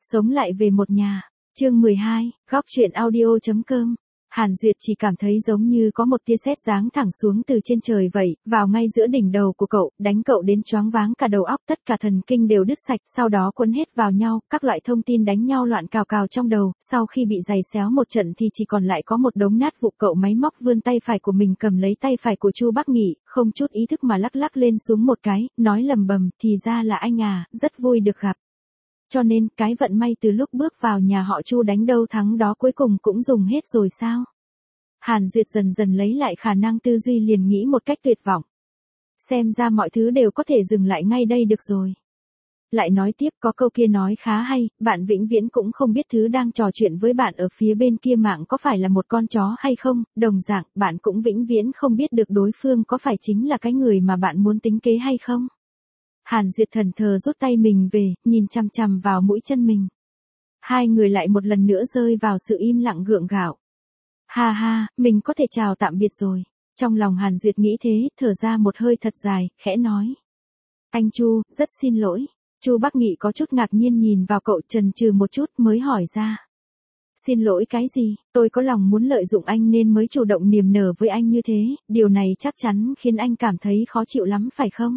Sống lại về một nhà. Chương 12, góc truyện audio.com. Hàn Duyệt chỉ cảm thấy giống như có một tia sét giáng thẳng xuống từ trên trời vậy, vào ngay giữa đỉnh đầu của cậu, đánh cậu đến choáng váng cả đầu óc, tất cả thần kinh đều đứt sạch, sau đó cuốn hết vào nhau, các loại thông tin đánh nhau loạn cào cào trong đầu, sau khi bị giày xéo một trận thì chỉ còn lại có một đống nát vụn. Cậu máy móc vươn tay phải của mình cầm lấy tay phải của Chu Bắc Nghị, không chút ý thức mà lắc lắc lên xuống một cái, nói lầm bầm, thì ra là anh à, rất vui được gặp. Cho nên, cái vận may từ lúc bước vào nhà họ Chu đánh đâu thắng đó cuối cùng cũng dùng hết rồi sao? Hàn Duyệt dần dần lấy lại khả năng tư duy, liền nghĩ một cách tuyệt vọng. Xem ra mọi thứ đều có thể dừng lại ngay đây được rồi. Lại nói tiếp, có câu kia nói khá hay, bạn vĩnh viễn cũng không biết thứ đang trò chuyện với bạn ở phía bên kia mạng có phải là một con chó hay không, đồng dạng, bạn cũng vĩnh viễn không biết được đối phương có phải chính là cái người mà bạn muốn tính kế hay không. Hàn Duyệt thần thờ rút tay mình về, nhìn chằm chằm vào mũi chân mình. Hai người lại một lần nữa rơi vào sự im lặng gượng gạo. Ha ha, mình có thể chào tạm biệt rồi. Trong lòng Hàn Duyệt nghĩ thế, thở ra một hơi thật dài, khẽ nói. Anh Chu, rất xin lỗi. Chu Bắc Nghị có chút ngạc nhiên nhìn vào cậu, chần chừ một chút mới hỏi ra. Xin lỗi cái gì, tôi có lòng muốn lợi dụng anh nên mới chủ động niềm nở với anh như thế, điều này chắc chắn khiến anh cảm thấy khó chịu lắm phải không?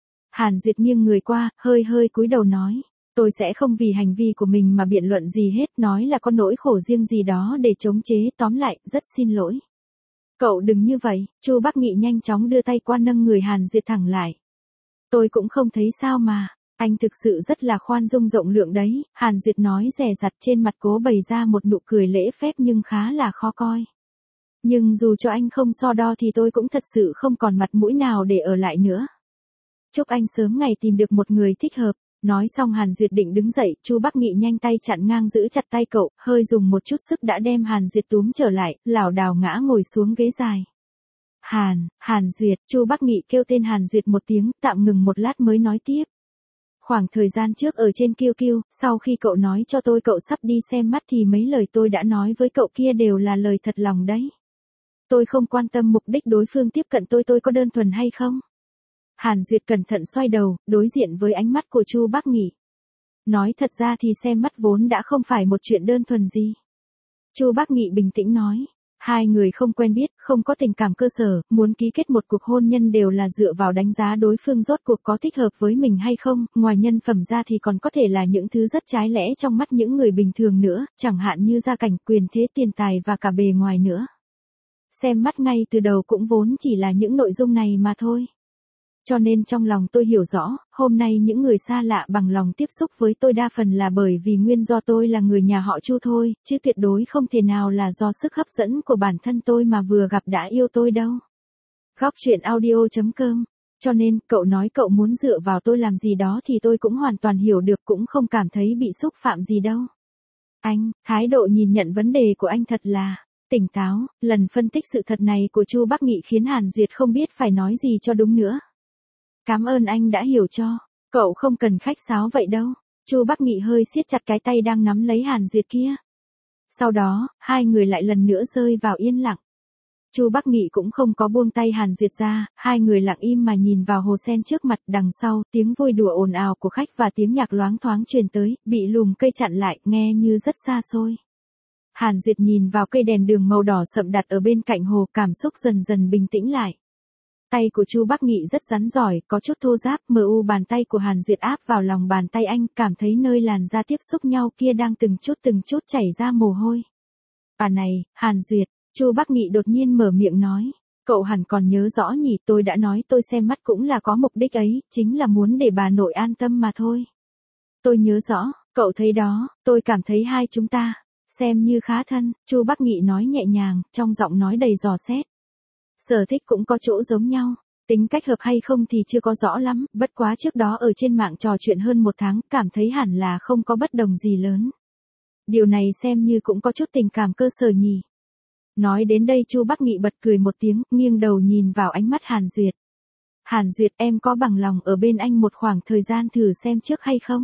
Hàn Duyệt nghiêng người qua, hơi cúi đầu nói. Tôi sẽ không vì hành vi của mình mà biện luận gì hết, nói là có nỗi khổ riêng gì đó để chống chế, tóm lại, rất xin lỗi. Cậu đừng như vậy, Chu Bắc Nghị nhanh chóng đưa tay qua nâng người Hàn Duyệt thẳng lại. Tôi cũng không thấy sao mà, anh thực sự rất là khoan dung rộng lượng đấy, Hàn Duyệt nói dè dặt, trên mặt cố bày ra một nụ cười lễ phép nhưng khá là khó coi. Nhưng dù cho anh không so đo thì tôi cũng thật sự không còn mặt mũi nào để ở lại nữa. Chúc anh sớm ngày tìm được một người thích hợp. Nói xong Hàn Duyệt định đứng dậy, Chu Bắc Nghị nhanh tay chặn ngang giữ chặt tay cậu, hơi dùng một chút sức đã đem Hàn Duyệt túm trở lại, lảo đảo ngã ngồi xuống ghế dài. Hàn Duyệt, Chu Bắc Nghị kêu tên Hàn Duyệt một tiếng, tạm ngừng một lát mới nói tiếp. Khoảng thời gian trước ở trên QQ, sau khi cậu nói cho tôi cậu sắp đi xem mắt thì mấy lời tôi đã nói với cậu kia đều là lời thật lòng đấy. Tôi không quan tâm mục đích đối phương tiếp cận tôi có đơn thuần hay không. Hàn Duyệt cẩn thận xoay đầu, đối diện với ánh mắt của Chu Bắc Nghị. Nói thật ra thì xem mắt vốn đã không phải một chuyện đơn thuần gì. Chu Bắc Nghị bình tĩnh nói. Hai người không quen biết, không có tình cảm cơ sở, muốn ký kết một cuộc hôn nhân đều là dựa vào đánh giá đối phương rốt cuộc có thích hợp với mình hay không, ngoài nhân phẩm ra thì còn có thể là những thứ rất trái lẽ trong mắt những người bình thường nữa, chẳng hạn như gia cảnh, quyền thế, tiền tài và cả bề ngoài nữa. Xem mắt ngay từ đầu cũng vốn chỉ là những nội dung này mà thôi. Cho nên trong lòng tôi hiểu rõ, hôm nay những người xa lạ bằng lòng tiếp xúc với tôi đa phần là bởi vì nguyên do tôi là người nhà họ Chu thôi, chứ tuyệt đối không thể nào là do sức hấp dẫn của bản thân tôi mà vừa gặp đã yêu tôi đâu. Góc truyện audio.com. Cho nên, cậu nói cậu muốn dựa vào tôi làm gì đó thì tôi cũng hoàn toàn hiểu được, cũng không cảm thấy bị xúc phạm gì đâu. Anh, thái độ nhìn nhận vấn đề của anh thật là tỉnh táo. Lần phân tích sự thật này của Chu Bắc Nghị khiến Hàn Duyệt không biết phải nói gì cho đúng nữa. Cảm ơn anh đã hiểu cho, cậu không cần khách sáo vậy đâu. Chu Bắc Nghị hơi siết chặt cái tay đang nắm lấy Hàn Duyệt kia. Sau đó, hai người lại lần nữa rơi vào yên lặng. Chu Bắc Nghị cũng không có buông tay Hàn Duyệt ra, hai người lặng im mà nhìn vào hồ sen trước mặt, đằng sau, tiếng vui đùa ồn ào của khách và tiếng nhạc loáng thoáng truyền tới, bị lùm cây chặn lại, nghe như rất xa xôi. Hàn Duyệt nhìn vào cây đèn đường màu đỏ sậm đặt ở bên cạnh hồ, cảm xúc dần dần bình tĩnh lại. Tay của Chu Bắc Nghị rất rắn giỏi, có chút thô ráp, bàn tay của Hàn Duyệt áp vào lòng bàn tay anh, cảm thấy nơi làn da tiếp xúc nhau kia đang từng chút chảy ra mồ hôi. Bà này, Hàn Duyệt, Chu Bắc Nghị đột nhiên mở miệng nói, cậu hẳn còn nhớ rõ nhỉ, tôi đã nói tôi xem mắt cũng là có mục đích ấy, chính là muốn để bà nội an tâm mà thôi. Tôi nhớ rõ, cậu thấy đó, tôi cảm thấy hai chúng ta, xem như khá thân, Chu Bắc Nghị nói nhẹ nhàng, trong giọng nói đầy dò xét. Sở thích cũng có chỗ giống nhau, tính cách hợp hay không thì chưa có rõ lắm, bất quá trước đó ở trên mạng trò chuyện hơn một tháng, cảm thấy hẳn là không có bất đồng gì lớn. Điều này xem như cũng có chút tình cảm cơ sở nhỉ. Nói đến đây Chu Bắc Nghị bật cười một tiếng, nghiêng đầu nhìn vào ánh mắt Hàn Duyệt. Hàn Duyệt, em có bằng lòng ở bên anh một khoảng thời gian thử xem trước hay không?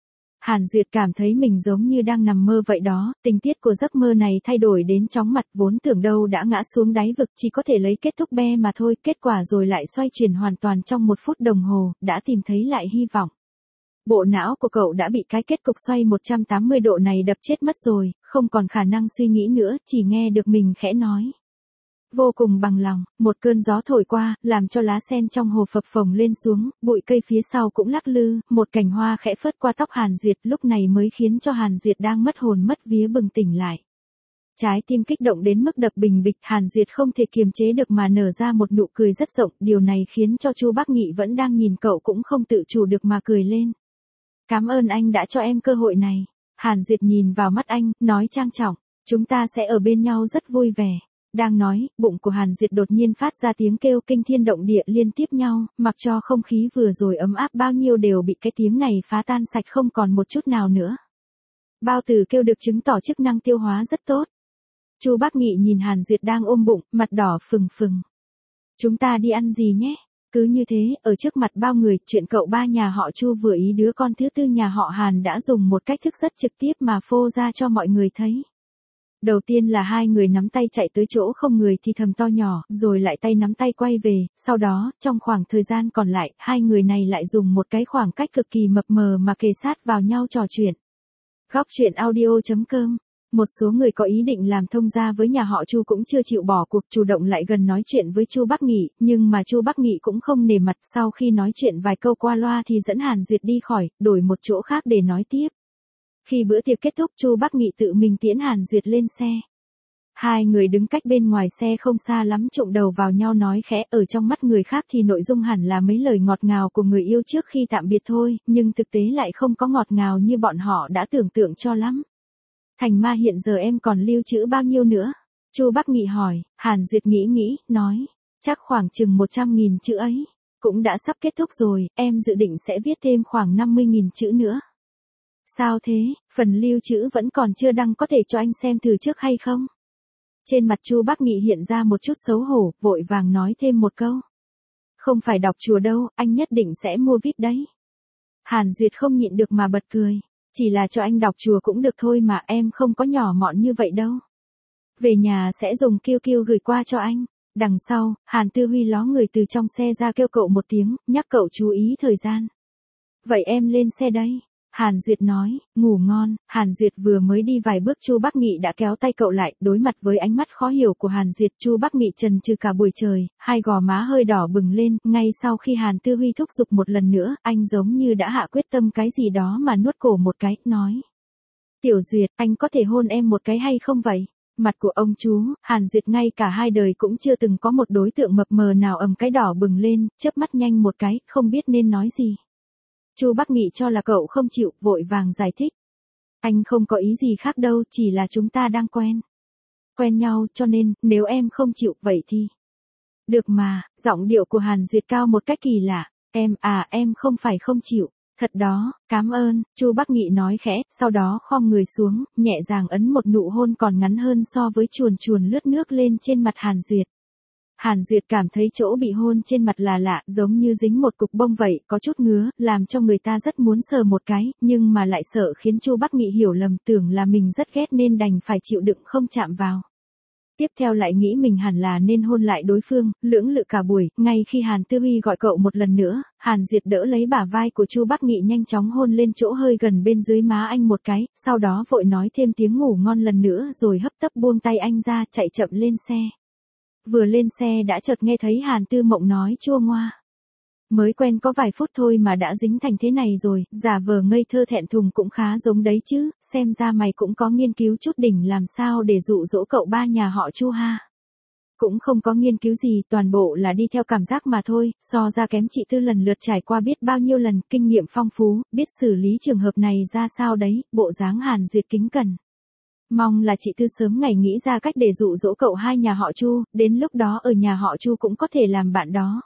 Hàn Duyệt cảm thấy mình giống như đang nằm mơ vậy đó, tình tiết của giấc mơ này thay đổi đến chóng mặt, vốn tưởng đâu đã ngã xuống đáy vực chỉ có thể lấy kết thúc be mà thôi, kết quả rồi lại xoay chuyển hoàn toàn trong 1 phút đồng hồ, đã tìm thấy lại hy vọng. Bộ não của cậu đã bị cái kết cục xoay 180 độ này đập chết mất rồi, không còn khả năng suy nghĩ nữa, chỉ nghe được mình khẽ nói. Vô cùng bằng lòng, một cơn gió thổi qua, làm cho lá sen trong hồ phập phồng lên xuống, bụi cây phía sau cũng lắc lư, một cành hoa khẽ phớt qua tóc Hàn Duyệt lúc này mới khiến cho Hàn Duyệt đang mất hồn mất vía bừng tỉnh lại. Trái tim kích động đến mức đập bình bịch, Hàn Duyệt không thể kiềm chế được mà nở ra một nụ cười rất rộng, điều này khiến cho Chu Bắc Nghị vẫn đang nhìn cậu cũng không tự chủ được mà cười lên. Cảm ơn anh đã cho em cơ hội này. Hàn Duyệt nhìn vào mắt anh, nói trang trọng, chúng ta sẽ ở bên nhau rất vui vẻ. Đang nói, bụng của Hàn Duyệt đột nhiên phát ra tiếng kêu kinh thiên động địa liên tiếp nhau, mặc cho không khí vừa rồi ấm áp bao nhiêu đều bị cái tiếng này phá tan sạch không còn một chút nào nữa. Bao tử kêu được chứng tỏ chức năng tiêu hóa rất tốt. Chu Bắc Nghị nhìn Hàn Duyệt đang ôm bụng, mặt đỏ phừng phừng. Chúng ta đi ăn gì nhé? Cứ như thế, ở trước mặt bao người, chuyện cậu ba nhà họ Chu vừa ý đứa con thứ tư nhà họ Hàn đã dùng một cách thức rất trực tiếp mà phô ra cho mọi người thấy. Đầu tiên là hai người nắm tay chạy tới chỗ không người thì thầm to nhỏ, rồi lại tay nắm tay quay về, sau đó, trong khoảng thời gian còn lại, hai người này lại dùng một cái khoảng cách cực kỳ mập mờ mà kề sát vào nhau trò chuyện. Góc truyện audio.com. Một số người có ý định làm thông gia với nhà họ Chu cũng chưa chịu bỏ cuộc, chủ động lại gần nói chuyện với Chu Bắc Nghị, nhưng mà Chu Bắc Nghị cũng không nể mặt, sau khi nói chuyện vài câu qua loa thì dẫn Hàn Duyệt đi khỏi, đổi một chỗ khác để nói tiếp. Khi bữa tiệc kết thúc, Chu Bắc Nghị tự mình tiễn Hàn Duyệt lên xe. Hai người đứng cách bên ngoài xe không xa lắm, chụng đầu vào nhau nói khẽ, ở trong mắt người khác thì nội dung hẳn là mấy lời ngọt ngào của người yêu trước khi tạm biệt thôi, nhưng thực tế lại không có ngọt ngào như bọn họ đã tưởng tượng cho lắm. Thành Ma hiện giờ em còn lưu trữ bao nhiêu nữa? Chu Bắc Nghị hỏi. Hàn Duyệt nghĩ, nói, chắc khoảng chừng 100.000 chữ ấy. Cũng đã sắp kết thúc rồi, em dự định sẽ viết thêm khoảng 50.000 chữ nữa. Sao thế, phần lưu trữ vẫn còn chưa đăng, có thể cho anh xem thử trước hay không? Trên mặt Chu Bắc Nghị hiện ra một chút xấu hổ, vội vàng nói thêm một câu. Không phải đọc chùa đâu, anh nhất định sẽ mua VIP đấy. Hàn Duyệt không nhịn được mà bật cười. Chỉ là cho anh đọc chùa cũng được thôi mà, em không có nhỏ mọn như vậy đâu. Về nhà sẽ dùng QQ gửi qua cho anh. Đằng sau, Hàn Tư Huy ló người từ trong xe ra kêu cậu một tiếng, nhắc cậu chú ý thời gian. Vậy em lên xe đây. Hàn Duyệt nói, ngủ ngon. Hàn Duyệt vừa mới đi vài bước, Chu Bắc Nghị đã kéo tay cậu lại, đối mặt với ánh mắt khó hiểu của Hàn Duyệt, Chu Bắc Nghị chần chừ cả buổi trời, hai gò má hơi đỏ bừng lên, ngay sau khi Hàn Tư Huy thúc giục một lần nữa, anh giống như đã hạ quyết tâm cái gì đó mà nuốt cổ một cái, nói. Tiểu Duyệt, anh có thể hôn em một cái hay không vậy? Mặt của ông chú, Hàn Duyệt ngay cả hai đời cũng chưa từng có một đối tượng mập mờ nào ầm cái đỏ bừng lên, chớp mắt nhanh một cái, không biết nên nói gì. Chu Bắc Nghị cho là cậu không chịu, vội vàng giải thích. Anh không có ý gì khác đâu, chỉ là chúng ta đang quen nhau, cho nên, nếu em không chịu, vậy thì. Được mà, giọng điệu của Hàn Duyệt cao một cách kỳ lạ. Em không phải không chịu. Thật đó, cảm ơn, Chu Bắc Nghị nói khẽ, sau đó khom người xuống, nhẹ nhàng ấn một nụ hôn còn ngắn hơn so với chuồn chuồn lướt nước lên trên mặt Hàn Duyệt. Hàn Duyệt cảm thấy chỗ bị hôn trên mặt là lạ, giống như dính một cục bông vậy, có chút ngứa, làm cho người ta rất muốn sờ một cái, nhưng mà lại sợ khiến Chu Bắc Nghị hiểu lầm, tưởng là mình rất ghét nên đành phải chịu đựng không chạm vào. Tiếp theo lại nghĩ mình hẳn là nên hôn lại đối phương, lưỡng lự cả buổi, ngay khi Hàn Tư Huy gọi cậu một lần nữa, Hàn Duyệt đỡ lấy bả vai của Chu Bắc Nghị nhanh chóng hôn lên chỗ hơi gần bên dưới má anh một cái, sau đó vội nói thêm tiếng ngủ ngon lần nữa rồi hấp tấp buông tay anh ra, chạy chậm lên xe. Vừa lên xe đã chợt nghe thấy Hàn Tư Mộng nói chua ngoa. Mới quen có vài phút thôi mà đã dính thành thế này rồi, giả vờ ngây thơ thẹn thùng cũng khá giống đấy chứ, xem ra mày cũng có nghiên cứu chút đỉnh làm sao để dụ dỗ cậu ba nhà họ Chu ha. Cũng không có nghiên cứu gì, toàn bộ là đi theo cảm giác mà thôi, so ra kém chị Tư lần lượt trải qua biết bao nhiêu lần, kinh nghiệm phong phú, biết xử lý trường hợp này ra sao đấy, bộ dáng Hàn Duyệt kính cẩn. Mong là chị Tư sớm ngày nghĩ ra cách để dụ dỗ cậu hai nhà họ Chu, đến lúc đó ở nhà họ Chu cũng có thể làm bạn đó.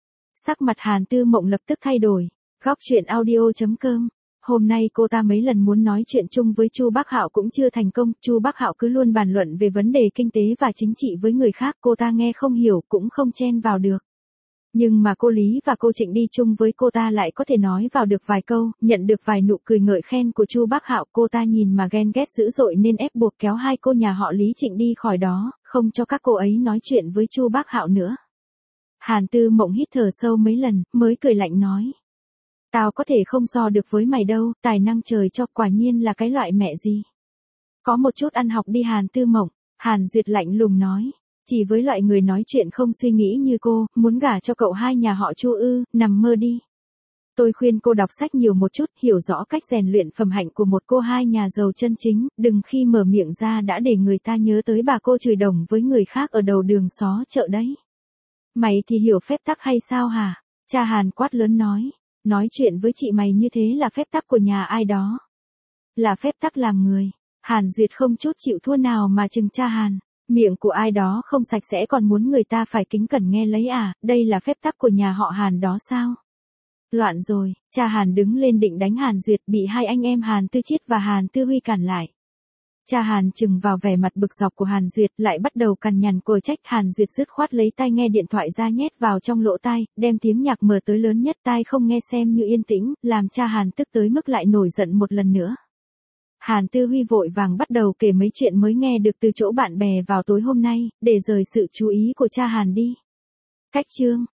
Sắc mặt Hàn Tư Mộng lập tức thay đổi. Góc truyện audio.com. Hôm nay cô ta mấy lần muốn nói chuyện chung với Chu Bắc Hạo cũng chưa thành công, Chu Bắc Hạo cứ luôn bàn luận về vấn đề kinh tế và chính trị với người khác, cô ta nghe không hiểu cũng không chen vào được. Nhưng mà cô Lý và cô Trịnh đi chung với cô ta lại có thể nói vào được vài câu, nhận được vài nụ cười ngợi khen của Chu Bắc Hạo, cô ta nhìn mà ghen ghét dữ dội nên ép buộc kéo hai cô nhà họ Lý Trịnh đi khỏi đó, không cho các cô ấy nói chuyện với Chu Bắc Hạo nữa. Hàn Tư Mộng hít thở sâu mấy lần, mới cười lạnh nói. Tao có thể không so được với mày đâu, tài năng trời cho, quả nhiên là cái loại mẹ gì. Có một chút ăn học đi Hàn Tư Mộng, Hàn Duyệt lạnh lùng nói. Chỉ với loại người nói chuyện không suy nghĩ như cô, muốn gả cho cậu hai nhà họ Chu ư, nằm mơ đi. Tôi khuyên cô đọc sách nhiều một chút, hiểu rõ cách rèn luyện phẩm hạnh của một cô hai nhà giàu chân chính, đừng khi mở miệng ra đã để người ta nhớ tới bà cô chửi đồng với người khác ở đầu đường xó chợ đấy. Mày thì hiểu phép tắc hay sao hả? Cha Hàn quát lớn nói chuyện với chị mày như thế là phép tắc của nhà ai đó. Là phép tắc làm người. Hàn Duyệt không chút chịu thua nào mà chừng cha Hàn. Miệng của ai đó không sạch sẽ còn muốn người ta phải kính cẩn nghe lấy à, đây là phép tắc của nhà họ Hàn đó sao? Loạn rồi, cha Hàn đứng lên định đánh Hàn Duyệt bị hai anh em Hàn Tư Chiết và Hàn Tư Huy cản lại. Cha Hàn chừng vào vẻ mặt bực dọc của Hàn Duyệt lại bắt đầu cằn nhằn cờ trách. Hàn Duyệt dứt khoát lấy tai nghe điện thoại ra nhét vào trong lỗ tai, đem tiếng nhạc mở tới lớn nhất tai không nghe xem như yên tĩnh, làm cha Hàn tức tới mức lại nổi giận một lần nữa. Hàn Tư Huy vội vàng bắt đầu kể mấy chuyện mới nghe được từ chỗ bạn bè vào tối hôm nay, để rời sự chú ý của cha Hàn đi. Cách chương